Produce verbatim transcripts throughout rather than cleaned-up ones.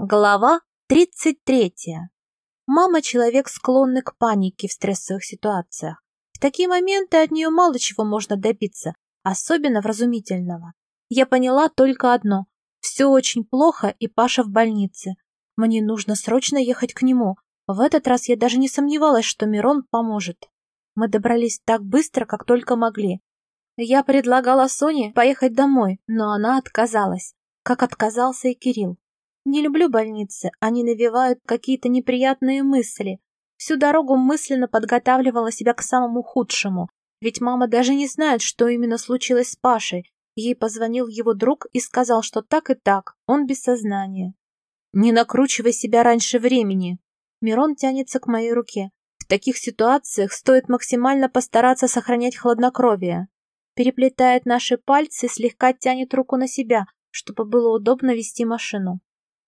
Глава тридцать третья. Мама – человек, склонный к панике в стрессовых ситуациях. В такие моменты от нее мало чего можно добиться, особенно вразумительного. Я поняла только одно – все очень плохо, и Паша в больнице. Мне нужно срочно ехать к нему. В этот раз я даже не сомневалась, что Мирон поможет. Мы добрались так быстро, как только могли. Я предлагала Соне поехать домой, но она отказалась, как отказался и Кирилл. Не люблю больницы, они навевают какие-то неприятные мысли. Всю дорогу мысленно подготавливала себя к самому худшему, ведь мама даже не знает, что именно случилось с Пашей. Ей позвонил его друг и сказал, что так и так, он без сознания. «Не накручивай себя раньше времени!» Мирон тянется к моей руке. В таких ситуациях стоит максимально постараться сохранять хладнокровие. Переплетает наши пальцы и слегка тянет руку на себя, чтобы было удобно вести машину.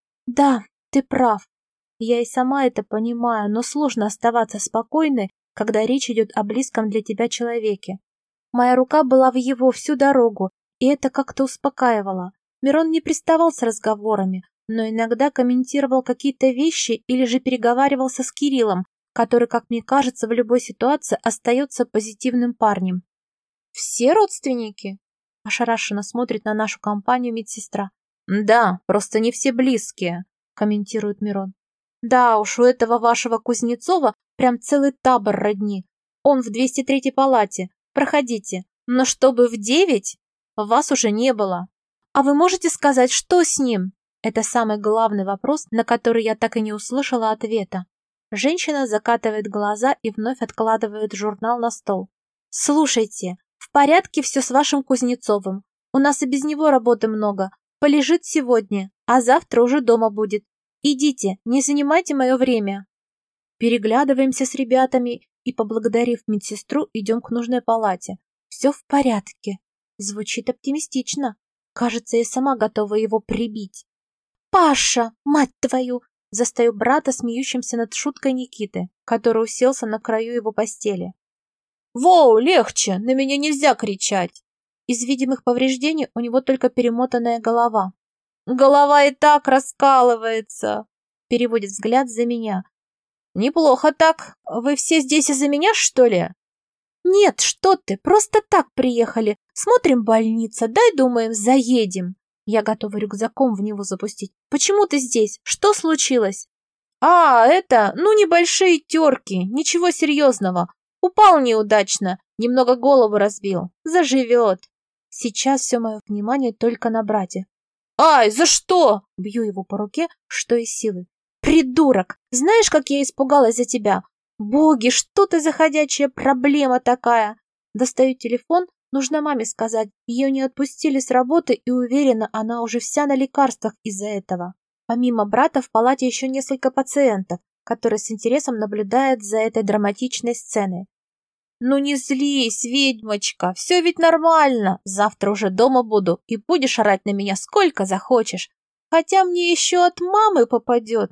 Да, ты прав. Я и сама это понимаю, но сложно оставаться спокойной, когда речь идет о близком для тебя человеке. Моя рука была в его всю дорогу, и это как-то успокаивало. Мирон не приставал с разговорами, но иногда комментировал какие-то вещи или же переговаривался с Кириллом, который, как мне кажется, в любой ситуации остается позитивным парнем. «Все родственники?» – ошарашенно смотрит на нашу компанию медсестра. «Да, просто не все близкие», — комментирует Мирон. «Да уж, у этого вашего Кузнецова прям целый табор родни. Он в двести третьей палате. Проходите. Но чтобы в девять вас уже не было. А вы можете сказать, что с ним?» Это самый главный вопрос, на который я так и не услышала ответа. Женщина закатывает глаза и вновь откладывает журнал на стол. «Слушайте, в порядке все с вашим Кузнецовым. У нас и без него работы много. Полежит сегодня, а завтра уже дома будет. Идите, не занимайте мое время». Переглядываемся с ребятами и, поблагодарив медсестру, идем к нужной палате. Все в порядке. Звучит оптимистично. Кажется, я сама готова его прибить. «Паша, мать твою!» Застаю брата, смеющимся над шуткой Никиты, который уселся на краю его постели. «Воу, легче! На меня нельзя кричать!» Из видимых повреждений у него только перемотанная голова. «Голова и так раскалывается!» Переводит взгляд за меня. «Неплохо так. Вы все здесь из-за меня, что ли?» «Нет, что ты, просто так приехали. Смотрим больница, дай, думаем, заедем». Я готова рюкзаком в него запустить. «Почему ты здесь? Что случилось?» «А, это, ну, небольшие терки, ничего серьезного. Упал неудачно, немного голову разбил. Заживет». Сейчас все мое внимание только на брате. «Ай, за что?» Бью его по руке, что из силы. «Придурок! Знаешь, как я испугалась за тебя? Боги, что ты за ходячая проблема такая?» Достаю телефон, нужно маме сказать. Ее не отпустили с работы, и уверена, она уже вся на лекарствах из-за этого. Помимо брата в палате еще несколько пациентов, которые с интересом наблюдают за этой драматичной сценой. «Ну не злись, ведьмочка, все ведь нормально. Завтра уже дома буду, и будешь орать на меня сколько захочешь. Хотя мне еще от мамы попадет.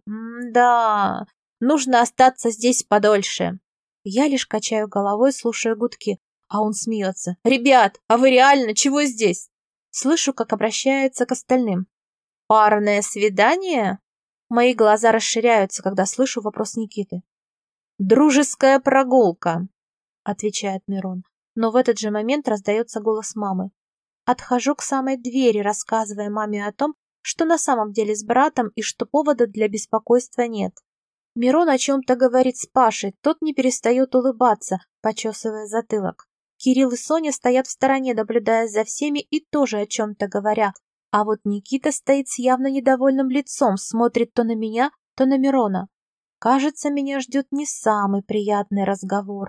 М-да, нужно остаться здесь подольше». Я лишь качаю головой, слушая гудки, а он смеется. «Ребят, а вы реально чего здесь?» Слышу, как обращается к остальным. «Парное свидание?» Мои глаза расширяются, когда слышу вопрос Никиты. «Дружеская прогулка», отвечает Мирон, но в этот же момент раздается голос мамы. Отхожу к самой двери, рассказывая маме о том, что на самом деле с братом и что повода для беспокойства нет. Мирон о чем-то говорит с Пашей, тот не перестает улыбаться, почесывая затылок. Кирилл и Соня стоят в стороне, наблюдая за всеми и тоже о чем-то говорят. А вот Никита стоит с явно недовольным лицом, смотрит то на меня, то на Мирона. Кажется, меня ждет не самый приятный разговор.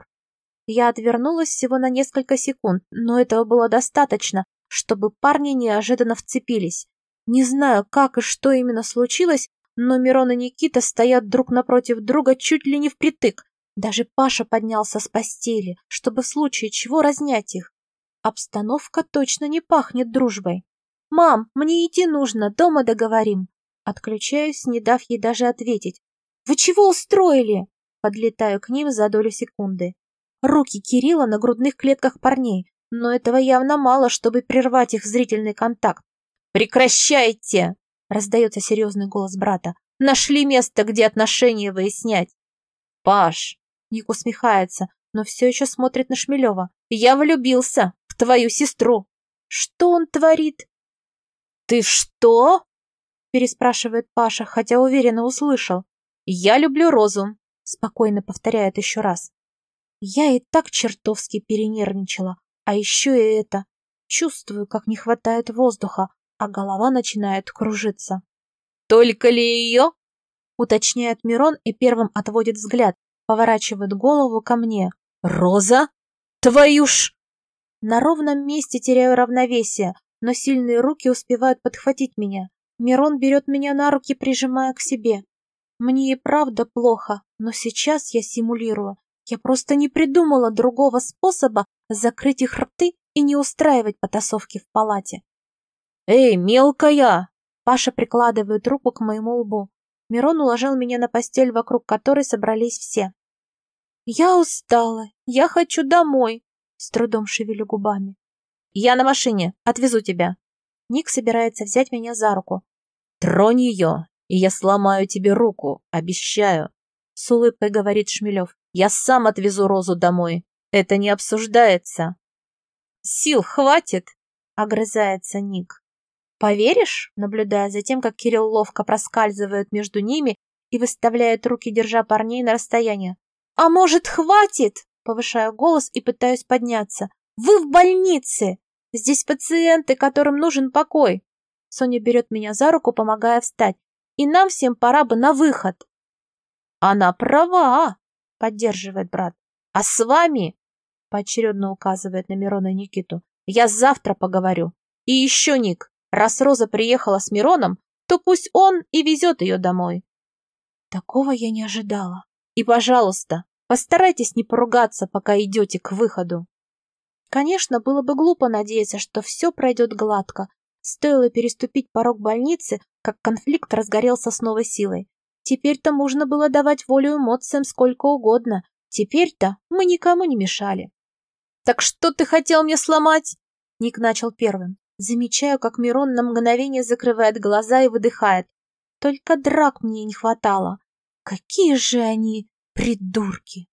Я отвернулась всего на несколько секунд, но этого было достаточно, чтобы парни неожиданно вцепились. Не знаю, как и что именно случилось, но Мирон и Никита стоят друг напротив друга чуть ли не впритык. Даже Паша поднялся с постели, чтобы в случае чего разнять их. Обстановка точно не пахнет дружбой. «Мам, мне идти нужно, дома договорим». Отключаюсь, не дав ей даже ответить. «Вы чего устроили?» Подлетаю к ним за долю секунды. Руки Кирилла на грудных клетках парней, но этого явно мало, чтобы прервать их зрительный контакт. «Прекращайте!» — раздается серьезный голос брата. Нашли место, где отношения выяснять. Паш, Ник усмехается, но все еще смотрит на Шмелева. Я влюбился в твою сестру. Что он творит? Ты что? Переспрашивает Паша, хотя уверенно услышал. Я люблю Розу, спокойно повторяет еще раз. Я и так чертовски перенервничала, а еще и это. Чувствую, как не хватает воздуха, а голова начинает кружиться. «Только ли ее?» — уточняет Мирон и первым отводит взгляд, поворачивает голову ко мне. «Роза? Твою ж!» На ровном месте теряю равновесие, но сильные руки успевают подхватить меня. Мирон берет меня на руки, прижимая к себе. Мне и правда плохо, но сейчас я симулирую. Я просто не придумала другого способа закрыть их рты и не устраивать потасовки в палате. «Эй, мелкая!» Паша прикладывает руку к моему лбу. Мирон уложил меня на постель, вокруг которой собрались все. «Я устала, я хочу домой», — с трудом шевелю губами. «Я на машине, отвезу тебя». Ник собирается взять меня за руку. «Тронь ее, и я сломаю тебе руку, обещаю», — с улыбкой говорит Шмелев. «Я сам отвезу Розу домой, это не обсуждается». «Сил хватит», — огрызается Ник. «Поверишь?» — наблюдая за тем, как Кирилл ловко проскальзывает между ними и выставляет руки, держа парней на расстояние. «А может, хватит?» — повышаю голос и пытаюсь подняться. «Вы в больнице! Здесь пациенты, которым нужен покой!» Соня берет меня за руку, помогая встать. «И нам всем пора бы на выход!» «Она права!» — поддерживает брат. «А с вами?» — поочередно указывает на Мирона и Никиту. «Я завтра поговорю. И еще, Ник, раз Роза приехала с Мироном, то пусть он и везет ее домой». Такого я не ожидала. И, пожалуйста, постарайтесь не поругаться, пока идете к выходу. Конечно, было бы глупо надеяться, что все пройдет гладко. Стоило переступить порог больницы, как конфликт разгорелся с новой силой. Теперь-то можно было давать волю эмоциям сколько угодно. Теперь-то мы никому не мешали. «Так что ты хотел мне сломать?» Ник начал первым. Замечаю, как Мирон на мгновение закрывает глаза и выдыхает. Только драк мне не хватало. Какие же они придурки!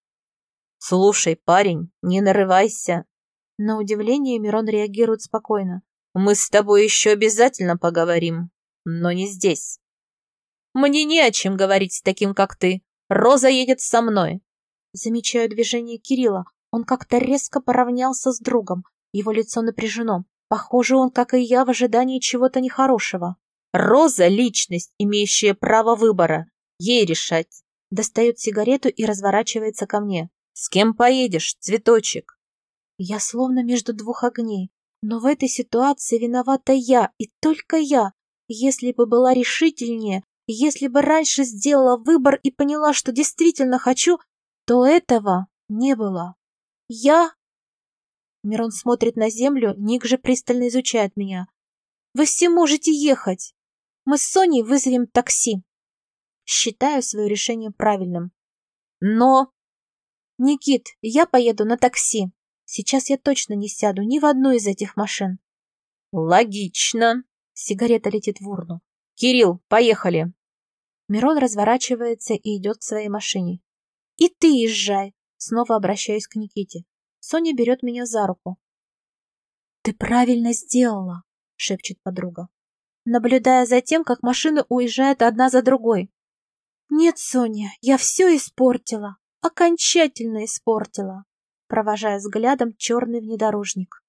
«Слушай, парень, не нарывайся!» На удивление Мирон реагирует спокойно. «Мы с тобой еще обязательно поговорим, но не здесь. Мне не о чем говорить с таким, как ты. Роза едет со мной». Замечаю движение Кирилла. Он как-то резко поравнялся с другом. Его лицо напряжено. Похоже, он, как и я, в ожидании чего-то нехорошего. «Роза — личность, имеющая право выбора. Ей решать». Достает сигарету и разворачивается ко мне. «С кем поедешь, цветочек?» Я словно между двух огней. Но в этой ситуации виновата я, и только я. Если бы была решительнее, если бы раньше сделала выбор и поняла, что действительно хочу, то этого не было. Я... Мирон смотрит на землю, Ник же пристально изучает меня. «Вы все можете ехать. Мы с Соней вызовем такси». Считаю свое решение правильным. Но... «Никит, я поеду на такси. Сейчас я точно не сяду ни в одну из этих машин». «Логично». Сигарета летит в урну. «Кирилл, поехали». Мирон разворачивается и идет к своей машине. «И ты езжай», снова обращаюсь к Никите. Соня берет меня за руку. «Ты правильно сделала», — шепчет подруга, наблюдая за тем, как машины уезжают одна за другой. «Нет, Соня, я все испортила, окончательно испортила», провожая взглядом черный внедорожник.